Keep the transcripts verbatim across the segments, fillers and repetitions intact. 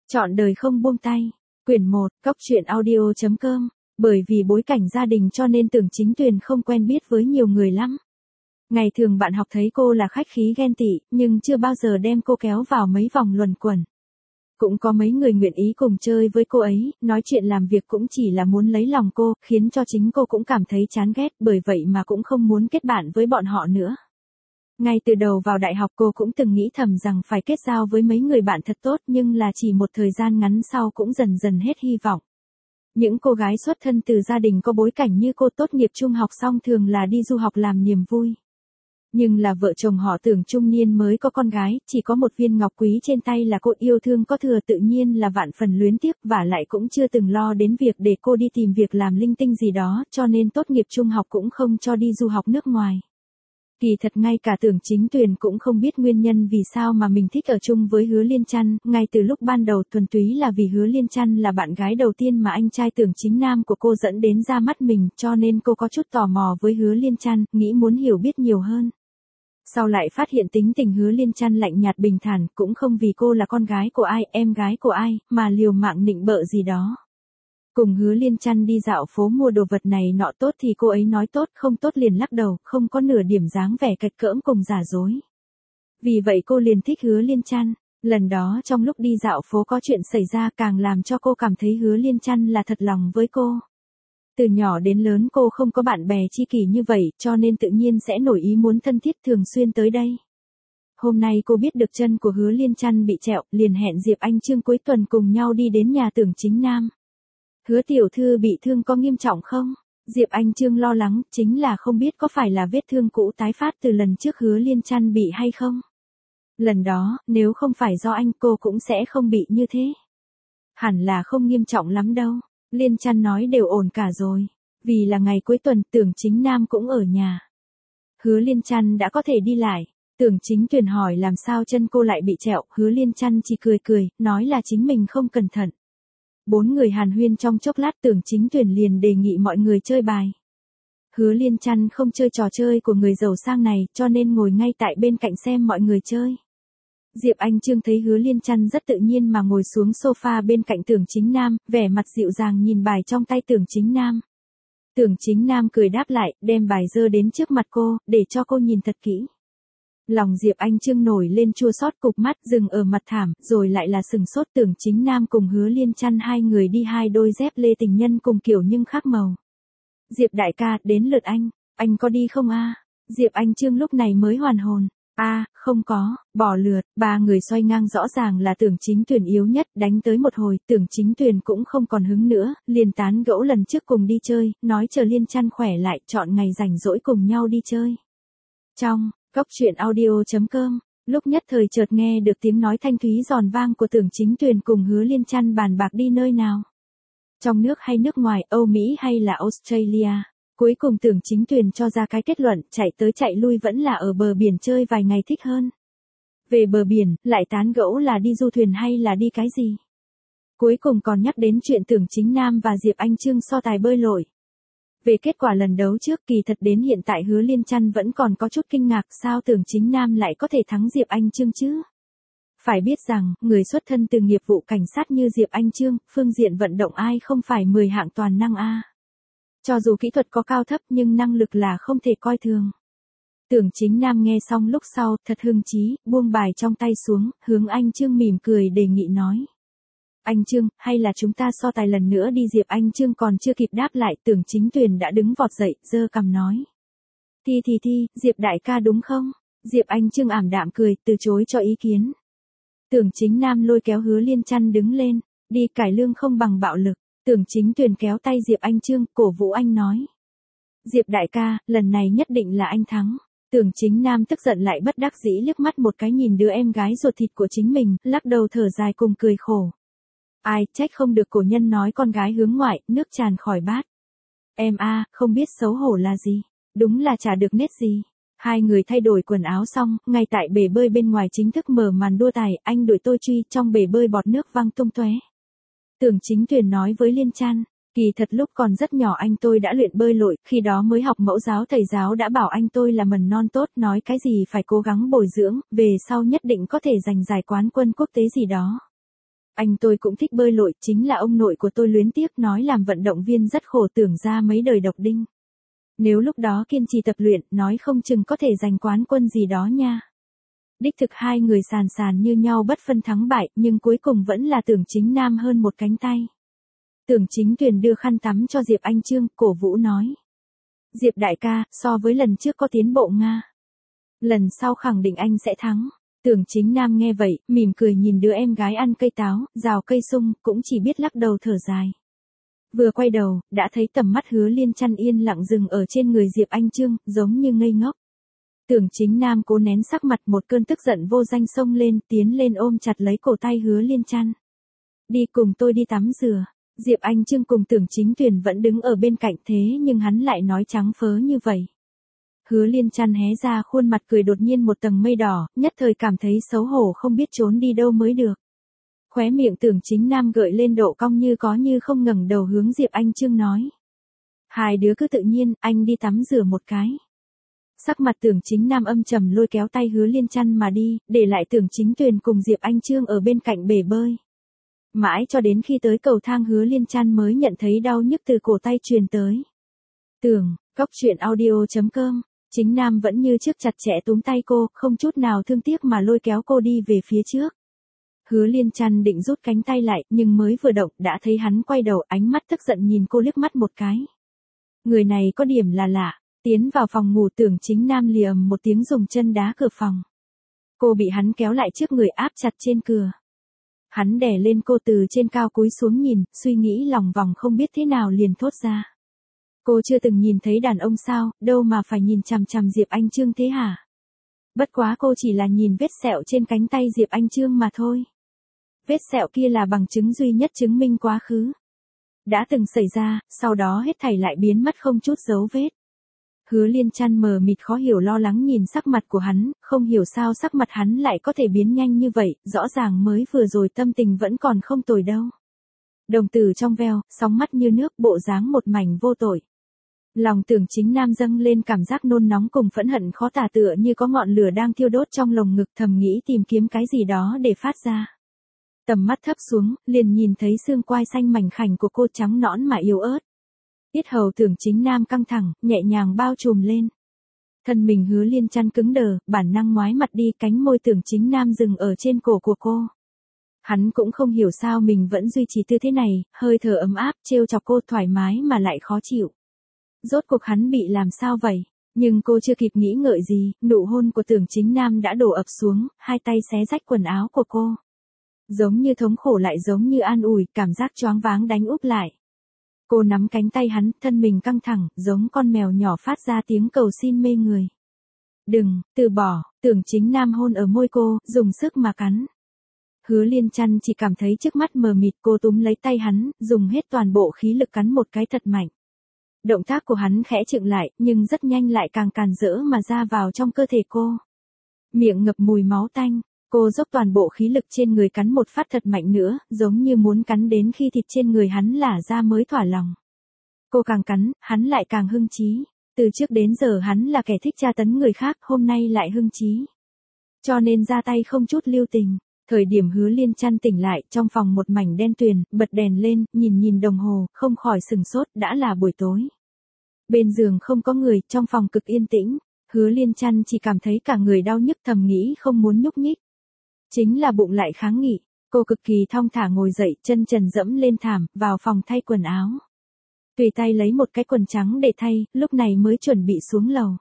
Chọn đời không buông tay. Quyển một, Cóc truyện audio chấm com. Bởi vì bối cảnh gia đình cho nên Tưởng Chính Tuyền không quen biết với nhiều người lắm. Ngày thường bạn học thấy cô là khách khí ghen tị, nhưng chưa bao giờ đem cô kéo vào mấy vòng luẩn quẩn. Cũng có mấy người nguyện ý cùng chơi với cô ấy, nói chuyện làm việc cũng chỉ là muốn lấy lòng cô, khiến cho chính cô cũng cảm thấy chán ghét, bởi vậy mà cũng không muốn kết bạn với bọn họ nữa. Ngay từ đầu vào đại học cô cũng từng nghĩ thầm rằng phải kết giao với mấy người bạn thật tốt, nhưng là chỉ một thời gian ngắn sau cũng dần dần hết hy vọng. Những cô gái xuất thân từ gia đình có bối cảnh như cô tốt nghiệp trung học xong thường là đi du học làm niềm vui. Nhưng là vợ chồng họ Tưởng trung niên mới có con gái, chỉ có một viên ngọc quý trên tay là cô yêu thương có thừa, tự nhiên là vạn phần luyến tiếc, và lại cũng chưa từng lo đến việc để cô đi tìm việc làm linh tinh gì đó, cho nên tốt nghiệp trung học cũng không cho đi du học nước ngoài. Kỳ thật ngay cả Tưởng Chính Tuyền cũng không biết nguyên nhân vì sao mà mình thích ở chung với Hứa Liên Trăn, ngay từ lúc ban đầu thuần túy là vì Hứa Liên Trăn là bạn gái đầu tiên mà anh trai Tưởng Chính Nam của cô dẫn đến ra mắt mình, cho nên cô có chút tò mò với Hứa Liên Trăn, nghĩ muốn hiểu biết nhiều hơn. Sau lại phát hiện tính tình Hứa Liên Trăn lạnh nhạt bình thản, cũng không vì cô là con gái của ai, em gái của ai, mà liều mạng nịnh bợ gì đó. Cùng Hứa Liên Trăn đi dạo phố mua đồ vật này nọ, tốt thì cô ấy nói tốt, không tốt liền lắc đầu, không có nửa điểm dáng vẻ cạch cỡm cùng giả dối. Vì vậy cô liền thích Hứa Liên Trăn. Lần đó trong lúc đi dạo phố có chuyện xảy ra càng làm cho cô cảm thấy Hứa Liên Trăn là thật lòng với cô. Từ nhỏ đến lớn cô không có bạn bè tri kỷ như vậy, cho nên tự nhiên sẽ nổi ý muốn thân thiết thường xuyên tới đây. Hôm nay cô biết được chân của Hứa Liên Trăn bị trẹo, liền hẹn Diệp Anh Chương cuối tuần cùng nhau đi đến nhà Tưởng Chính Nam. Hứa tiểu thư bị thương có nghiêm trọng không? Diệp Anh Chương lo lắng, chính là không biết có phải là vết thương cũ tái phát từ lần trước Hứa Liên Trăn bị hay không? Lần đó, nếu không phải do anh cô cũng sẽ không bị như thế. Hẳn là không nghiêm trọng lắm đâu. Liên Trăn nói đều ổn cả rồi. Vì là ngày cuối tuần, Tưởng Chính Nam cũng ở nhà. Hứa Liên Trăn đã có thể đi lại. Tưởng Chính Tuyền hỏi làm sao chân cô lại bị trẹo, Hứa Liên Trăn chỉ cười cười, nói là chính mình không cẩn thận. Bốn người hàn huyên trong chốc lát, Tưởng Chính Tuyền liền đề nghị mọi người chơi bài. Hứa Liên Trăn không chơi trò chơi của người giàu sang này, cho nên ngồi ngay tại bên cạnh xem mọi người chơi. Diệp Anh Chương thấy Hứa Liên Trăn rất tự nhiên mà ngồi xuống sofa bên cạnh Tưởng Chính Nam, vẻ mặt dịu dàng nhìn bài trong tay Tưởng Chính Nam. Tưởng Chính Nam cười đáp lại, đem bài dơ đến trước mặt cô, để cho cô nhìn thật kỹ. Lòng Diệp Anh Chương nổi lên chua xót, cục mắt dừng ở mặt thảm, rồi lại là sừng sốt. Tưởng Chính Nam cùng Hứa Liên Trăn hai người đi hai đôi dép lê tình nhân cùng kiểu nhưng khác màu. Diệp đại ca, đến lượt anh, anh có đi không a? Diệp Anh Chương lúc này mới hoàn hồn. A, à, không có, bỏ lượt. Ba người xoay ngang, rõ ràng là Tưởng Chính Tuyền yếu nhất, đánh tới một hồi, Tưởng Chính Tuyền cũng không còn hứng nữa, liền tán gẫu lần trước cùng đi chơi, nói chờ Liên Trăn khỏe lại, chọn ngày rảnh rỗi cùng nhau đi chơi. Trong Cóc truyện audio chấm com, lúc nhất thời chợt nghe được tiếng nói thanh thúy giòn vang của Tưởng Chính Tuyền cùng Hứa Liên Trăn bàn bạc đi nơi nào. Trong nước hay nước ngoài, Âu Mỹ hay là Australia. Cuối cùng Tưởng Chính Tuyền cho ra cái kết luận, chạy tới chạy lui vẫn là ở bờ biển chơi vài ngày thích hơn. Về bờ biển, lại tán gẫu là đi du thuyền hay là đi cái gì. Cuối cùng còn nhắc đến chuyện Tưởng Chính Nam và Diệp Anh Chương so tài bơi lội. Về kết quả lần đấu trước, kỳ thật đến hiện tại Hứa Liên Trăn vẫn còn có chút kinh ngạc, sao Tưởng Chính Nam lại có thể thắng Diệp Anh Chương chứ? Phải biết rằng, người xuất thân từ nghiệp vụ cảnh sát như Diệp Anh Chương, phương diện vận động ai không phải mười hạng toàn năng a. Cho dù kỹ thuật có cao thấp nhưng năng lực là không thể coi thường. Tưởng Chính Nam nghe xong lúc sau, thật hưng chí, buông bài trong tay xuống, hướng anh Chương mỉm cười đề nghị nói. Anh Chương, hay là chúng ta so tài lần nữa đi. Diệp Anh Chương còn chưa kịp đáp lại, Tưởng Chính Tuyền đã đứng vọt dậy, giơ cằm nói. Thi thì thi, Diệp đại ca đúng không? Diệp Anh Chương ảm đạm cười, từ chối cho ý kiến. Tưởng Chính Nam lôi kéo Hứa Liên Trăn đứng lên, đi cải lương không bằng bạo lực. Tưởng Chính Tuyền kéo tay Diệp Anh Chương, cổ vũ anh nói. Diệp đại ca, lần này nhất định là anh thắng. Tưởng Chính Nam tức giận lại bất đắc dĩ liếc mắt một cái nhìn đứa em gái ruột thịt của chính mình, lắc đầu thở dài cùng cười khổ. Ai, trách không được cổ nhân nói con gái hướng ngoại, nước tràn khỏi bát. Em a, không biết xấu hổ là gì. Đúng là chả được nết gì. Hai người thay đổi quần áo xong, ngay tại bể bơi bên ngoài chính thức mở màn đua tài, anh đuổi tôi truy, trong bể bơi bọt nước văng tung tóe. Tưởng Chính Tuyền nói với Liên Trăn, kỳ thật lúc còn rất nhỏ anh tôi đã luyện bơi lội, khi đó mới học mẫu giáo, thầy giáo đã bảo anh tôi là mầm non tốt, nói cái gì phải cố gắng bồi dưỡng, về sau nhất định có thể giành giải quán quân quốc tế gì đó. Anh tôi cũng thích bơi lội, chính là ông nội của tôi luyến tiếc nói làm vận động viên rất khổ tưởng ra mấy đời độc đinh. Nếu lúc đó kiên trì tập luyện, nói không chừng có thể giành quán quân gì đó nha. Đích thực hai người sàn sàn như nhau bất phân thắng bại, nhưng cuối cùng vẫn là Tưởng Chính Nam hơn một cánh tay. Tưởng Chính Tuyền đưa khăn tắm cho Diệp Anh Chương, cổ vũ nói. Diệp đại ca, so với lần trước có tiến bộ Nga. Lần sau khẳng định anh sẽ thắng. Tưởng Chính Nam nghe vậy, mỉm cười nhìn đứa em gái ăn cây táo, rào cây sung, cũng chỉ biết lắc đầu thở dài. Vừa quay đầu, đã thấy tầm mắt Hứa Liên Chăn yên lặng dừng ở trên người Diệp Anh Chương, giống như ngây ngốc. Tưởng Chính Nam cố nén sắc mặt, một cơn tức giận vô danh xông lên, tiến lên ôm chặt lấy cổ tay Hứa Liên Chăn. Đi cùng tôi đi tắm rửa. Diệp Anh Chương cùng Tưởng Chính Tuyền vẫn đứng ở bên cạnh, thế nhưng hắn lại nói trắng phớ như vậy. Hứa Liên Chăn hé ra khuôn mặt cười, đột nhiên một tầng mây đỏ, nhất thời cảm thấy xấu hổ không biết trốn đi đâu mới được. Khóe miệng Tưởng Chính Nam gợi lên độ cong như có như không, ngẩng đầu hướng Diệp Anh Chương nói. Hai đứa cứ tự nhiên, anh đi tắm rửa một cái. Sắc mặt Tưởng Chính Nam âm trầm, lôi kéo tay Hứa Liên Chăn mà đi, để lại Tưởng Chính Tuyền cùng Diệp Anh Chương ở bên cạnh bể bơi. Mãi cho đến khi tới cầu thang, Hứa Liên Chăn mới nhận thấy đau nhức từ cổ tay truyền tới. Tưởng, cóc truyện audio chấm com. Chính Nam vẫn như trước chặt chẽ túm tay cô, không chút nào thương tiếc mà lôi kéo cô đi về phía trước. Hứa Liên Chăn định rút cánh tay lại, nhưng mới vừa động, đã thấy hắn quay đầu, ánh mắt tức giận nhìn cô liếc mắt một cái. Người này có điểm là lạ. Tiến vào phòng ngủ, Tưởng Chính Nam lìa ầm một tiếng dùng chân đá cửa phòng. Cô bị hắn kéo lại trước người, áp chặt trên cửa. Hắn đè lên cô, từ trên cao cúi xuống nhìn, suy nghĩ lòng vòng không biết thế nào liền thốt ra. Cô chưa từng nhìn thấy đàn ông sao, đâu mà phải nhìn chằm chằm Diệp Anh Chương thế hả? Bất quá cô chỉ là nhìn vết sẹo trên cánh tay Diệp Anh Chương mà thôi. Vết sẹo kia là bằng chứng duy nhất chứng minh quá khứ đã từng xảy ra, sau đó hết thảy lại biến mất không chút dấu vết. Hứa Liên Chăn mờ mịt khó hiểu lo lắng nhìn sắc mặt của hắn, không hiểu sao sắc mặt hắn lại có thể biến nhanh như vậy, rõ ràng mới vừa rồi tâm tình vẫn còn không tồi đâu. Đồng tử trong veo, sóng mắt như nước, bộ dáng một mảnh vô tội. Lòng Tưởng Chính Nam dâng lên cảm giác nôn nóng cùng phẫn hận khó tả, tựa như có ngọn lửa đang thiêu đốt trong lồng ngực, thầm nghĩ tìm kiếm cái gì đó để phát ra. Tầm mắt thấp xuống, liền nhìn thấy xương quai xanh mảnh khảnh của cô, trắng nõn mà yếu ớt. Yết hầu Tưởng Chính Nam căng thẳng, nhẹ nhàng bao trùm lên. Thân mình Hứa Liên Chăn cứng đờ, bản năng ngoái mặt đi, cánh môi Tưởng Chính Nam dừng ở trên cổ của cô. Hắn cũng không hiểu sao mình vẫn duy trì tư thế này, hơi thở ấm áp, trêu chọc cô, thoải mái mà lại khó chịu. Rốt cuộc hắn bị làm sao vậy? Nhưng cô chưa kịp nghĩ ngợi gì, nụ hôn của Tưởng Chính Nam đã đổ ập xuống, hai tay xé rách quần áo của cô. Giống như thống khổ lại giống như an ủi, cảm giác choáng váng đánh úp lại. Cô nắm cánh tay hắn, thân mình căng thẳng, giống con mèo nhỏ phát ra tiếng cầu xin mê người. Đừng, từ bỏ, Tưởng Chính Nam hôn ở môi cô, dùng sức mà cắn. Hứa Liên Chăn chỉ cảm thấy trước mắt mờ mịt, cô túm lấy tay hắn, dùng hết toàn bộ khí lực cắn một cái thật mạnh. Động tác của hắn khẽ chững lại, nhưng rất nhanh lại càng càn rỡ mà ra vào trong cơ thể cô. Miệng ngập mùi máu tanh, cô dốc toàn bộ khí lực trên người cắn một phát thật mạnh nữa, giống như muốn cắn đến khi thịt trên người hắn lả ra mới thỏa lòng. Cô càng cắn, hắn lại càng hưng chí. Từ trước đến giờ hắn là kẻ thích tra tấn người khác, hôm nay lại hưng chí. Cho nên ra tay không chút lưu tình. Thời điểm Hứa Liên Chăn tỉnh lại, trong phòng một mảnh đen tuyền, bật đèn lên, nhìn nhìn đồng hồ, không khỏi sừng sốt, đã là buổi tối. Bên giường không có người, trong phòng cực yên tĩnh. Hứa Liên Chăn chỉ cảm thấy cả người đau nhức, thầm nghĩ không muốn nhúc nhích. Chính là bụng lại kháng nghị, cô cực kỳ thong thả ngồi dậy, chân trần dẫm lên thảm, vào phòng thay quần áo. Tùy tay lấy một cái quần trắng để thay, lúc này mới chuẩn bị xuống lầu.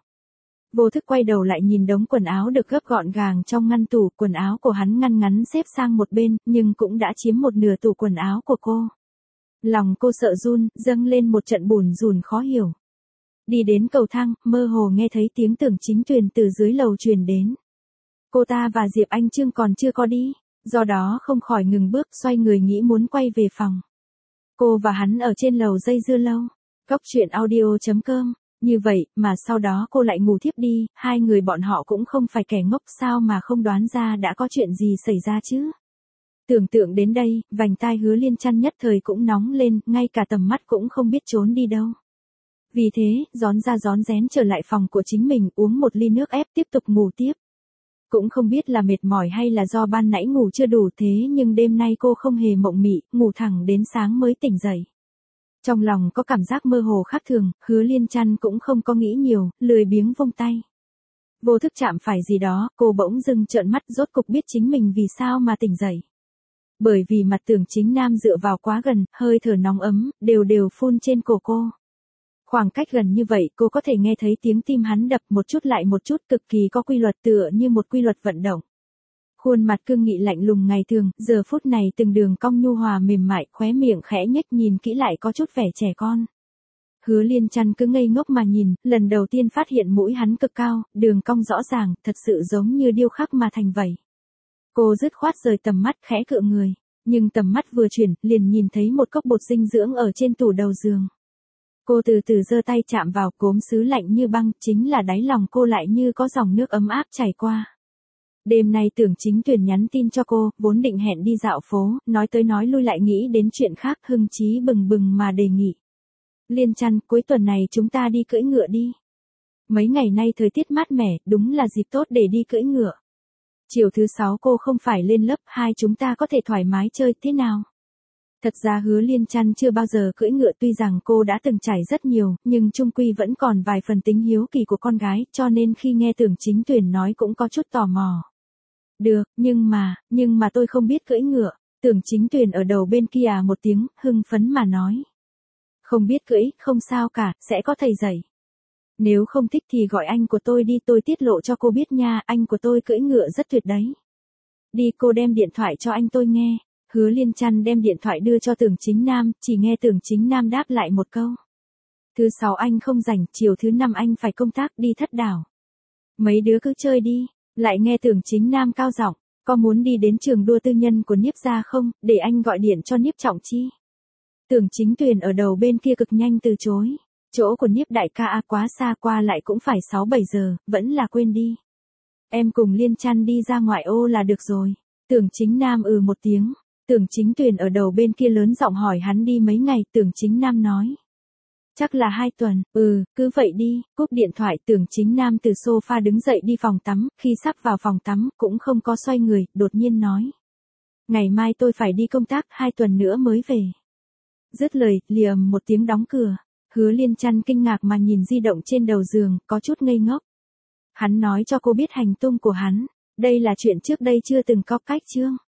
Vô thức quay đầu lại nhìn đống quần áo được gấp gọn gàng trong ngăn tủ, quần áo của hắn ngăn ngắn xếp sang một bên, nhưng cũng đã chiếm một nửa tủ quần áo của cô. Lòng cô sợ run, dâng lên một trận bùn rùn khó hiểu. Đi đến cầu thang, mơ hồ nghe thấy tiếng Tưởng Chính Tuyền từ dưới lầu truyền đến. Cô ta và Diệp Anh Chương còn chưa có đi, do đó không khỏi ngừng bước, xoay người nghĩ muốn quay về phòng. Cô và hắn ở trên lầu dây dưa lâu. Cóc truyện audio chấm com. Như vậy, mà sau đó cô lại ngủ thiếp đi, hai người bọn họ cũng không phải kẻ ngốc, sao mà không đoán ra đã có chuyện gì xảy ra chứ. Tưởng tượng đến đây, vành tai Hứa Liên Chăn nhất thời cũng nóng lên, ngay cả tầm mắt cũng không biết trốn đi đâu. Vì thế, rón ra rón rén trở lại phòng của chính mình, uống một ly nước ép tiếp tục ngủ tiếp. Cũng không biết là mệt mỏi hay là do ban nãy ngủ chưa đủ thế nhưng đêm nay cô không hề mộng mị, ngủ thẳng đến sáng mới tỉnh dậy. Trong lòng có cảm giác mơ hồ khác thường, Hứa Liên Trăn cũng không có nghĩ nhiều, lười biếng vung tay. Vô thức chạm phải gì đó, cô bỗng dưng trợn mắt rốt cục biết chính mình vì sao mà tỉnh dậy. Bởi vì mặt Tưởng Chính Nam dựa vào quá gần, hơi thở nóng ấm, đều đều phun trên cổ cô. Khoảng cách gần như vậy cô có thể nghe thấy tiếng tim hắn đập một chút lại một chút cực kỳ có quy luật tựa như một quy luật vận động. Khuôn mặt cương nghị lạnh lùng ngày thường, giờ phút này từng đường cong nhu hòa mềm mại, khóe miệng khẽ nhếch nhìn kỹ lại có chút vẻ trẻ con. Hứa Liên Trăn cứ ngây ngốc mà nhìn, lần đầu tiên phát hiện mũi hắn cực cao, đường cong rõ ràng, thật sự giống như điêu khắc mà thành vậy. Cô dứt khoát rời tầm mắt khẽ cựa người, nhưng tầm mắt vừa chuyển, liền nhìn thấy một cốc bột dinh dưỡng ở trên tủ đầu giường. Cô từ từ giơ tay chạm vào, cốm sứ lạnh như băng, chính là đáy lòng cô lại như có dòng nước ấm áp chảy qua. Đêm nay Tưởng Chính Tuyền nhắn tin cho cô, vốn định hẹn đi dạo phố, nói tới nói lui lại nghĩ đến chuyện khác, hưng chí bừng bừng mà đề nghị. Liên Trăn, cuối tuần này chúng ta đi cưỡi ngựa đi. Mấy ngày nay thời tiết mát mẻ, đúng là dịp tốt để đi cưỡi ngựa. Chiều thứ sáu cô không phải lên lớp, hai chúng ta có thể thoải mái chơi thế nào? Thật ra Hứa Liên Trăn chưa bao giờ cưỡi ngựa, tuy rằng cô đã từng trải rất nhiều, nhưng chung quy vẫn còn vài phần tính hiếu kỳ của con gái, cho nên khi nghe Tưởng Chính Tuyền nói cũng có chút tò mò. Được, nhưng mà, nhưng mà tôi không biết cưỡi ngựa. Tưởng Chính Tuyền ở đầu bên kia một tiếng, hưng phấn mà nói. Không biết cưỡi, không sao cả, sẽ có thầy dạy. Nếu không thích thì gọi anh của tôi đi, tôi tiết lộ cho cô biết nha, anh của tôi cưỡi ngựa rất tuyệt đấy. Đi, cô đem điện thoại cho anh tôi nghe. Hứa Liên Trăn đem điện thoại đưa cho Tưởng Chính Nam, chỉ nghe Tưởng Chính Nam đáp lại một câu. Thứ sáu anh không rảnh, chiều thứ năm anh phải công tác đi Thất Đảo. Mấy đứa cứ chơi đi. Lại nghe Tưởng Chính Nam cao giọng, có muốn đi đến trường đua tư nhân của Niếp gia không, để anh gọi điện cho Niếp Trọng Chi. Tưởng Chính Tuyền ở đầu bên kia cực nhanh từ chối. Chỗ của Niếp đại ca à, quá xa, qua lại cũng phải sáu bảy giờ, vẫn là quên đi. Em cùng Liên Trăn đi ra ngoại ô là được rồi. Tưởng Chính Nam ừ một tiếng. Tưởng Chính Tuyền ở đầu bên kia lớn giọng hỏi hắn đi mấy ngày, Tưởng Chính Nam nói. Chắc là hai tuần, ừ, cứ vậy đi, cúp điện thoại. Tưởng Chính Nam từ sofa đứng dậy đi phòng tắm, khi sắp vào phòng tắm, cũng không có xoay người, đột nhiên nói. Ngày mai tôi phải đi công tác, hai tuần nữa mới về. Dứt lời, liềm một tiếng đóng cửa. Hứa Liên Trăn kinh ngạc mà nhìn di động trên đầu giường, có chút ngây ngốc. Hắn nói cho cô biết hành tung của hắn, đây là chuyện trước đây chưa từng có cách chưa?